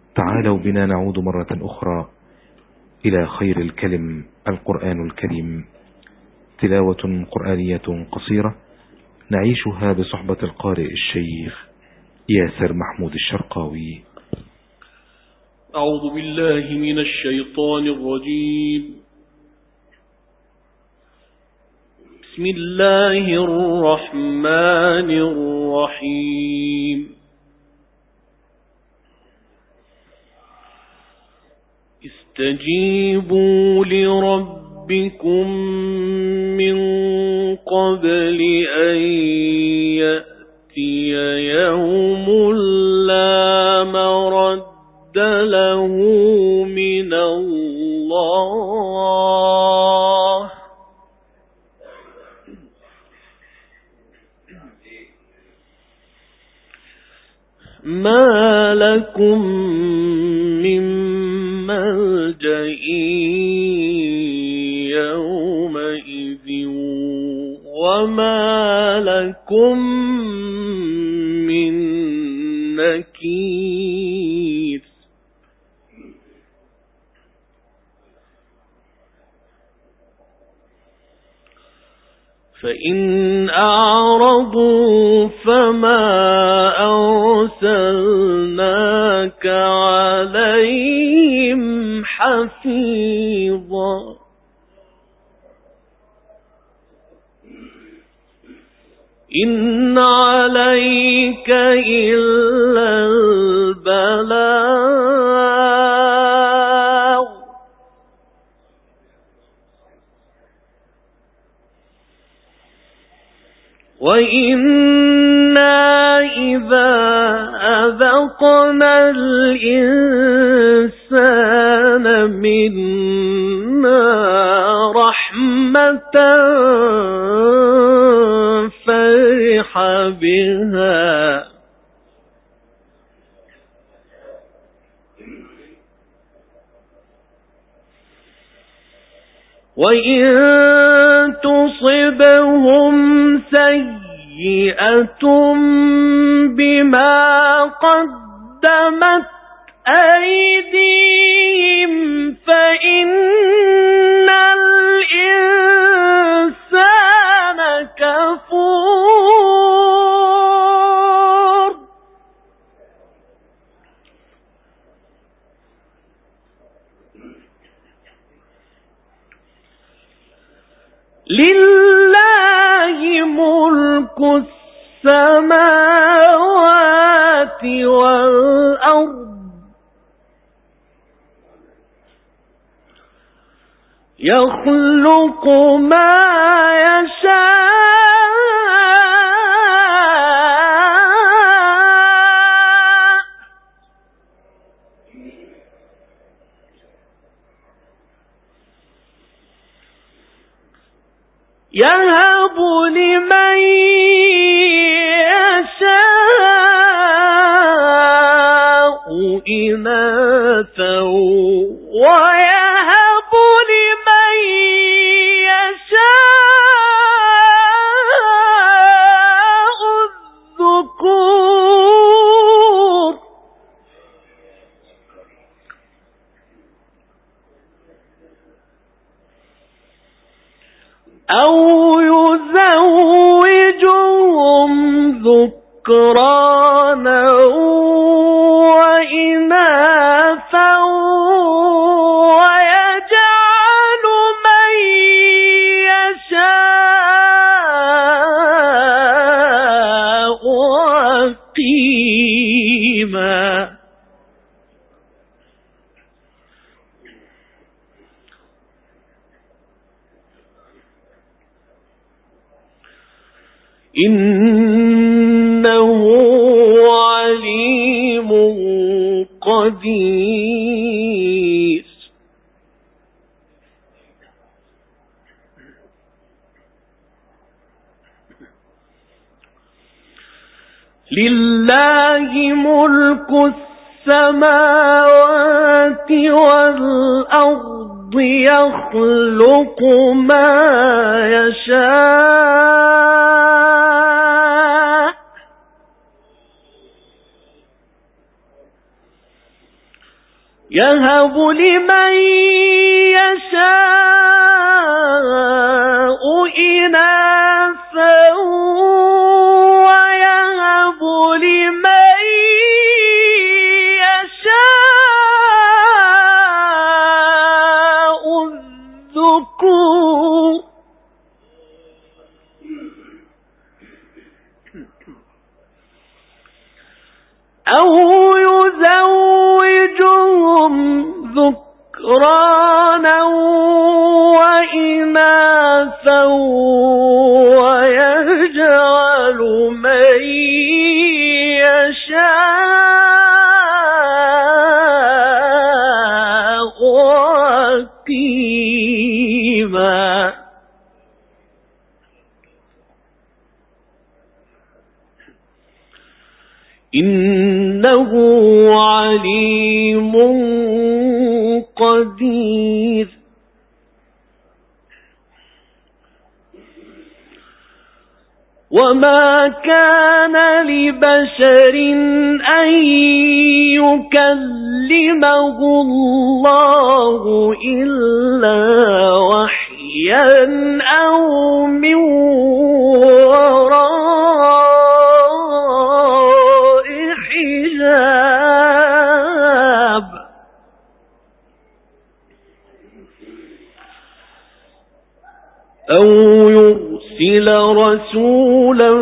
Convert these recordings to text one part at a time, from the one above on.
تعالوا بنا نعود مرة أخرى إلى خير الكلم القرآن الكريم، تلاوة قرآنية قصيرة نعيشها بصحبة القارئ الشيخ ياسر محمود الشرقاوي. أعوذ بالله من الشيطان الرجيم. بسم الله الرحمن الرحيم. استجيبوا لربكم من قبل أن يأتي يوم لا مرد له من الله ما لكم من ملجأ يومئذ وما لكم من نكير. فإن أعرضوا فما أرسلناك عليهم حفيظا إن عليك إلا البلاغ وإنا إذا أذقنا الإنسان منا رحمة فرح بها وإن تصبهم سيئة بما قدمت أيديهم فإن الإنسان كفور لله ملك السماوات والأرض يخلق ما يشاء يهب لمن يشاء إناثا ويهب لمن يشاء الذكور أو يزوجهم ذكرانا وإناثا ويجعل من يشاء عقيما إنه عليم قدير. لله ملك السماوات والأرض يخلق ما يشاء يهب لمن يشاء إناثا ويهب لمن يشاء الذكور أو يزوجهم ذكرانا وإناثا ويجعل من يشاء عقيما إنه عليم قدير وما كان لبشر أن يكلمه الله إلا وحيا أو من وراء حجاب أو يرسل رسولا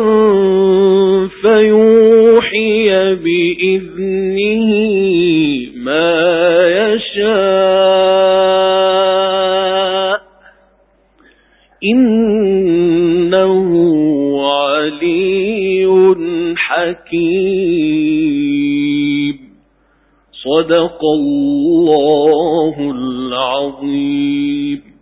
فيوحي بإذنه ما يشاء إنه علي حكيم صدق الله العظيم.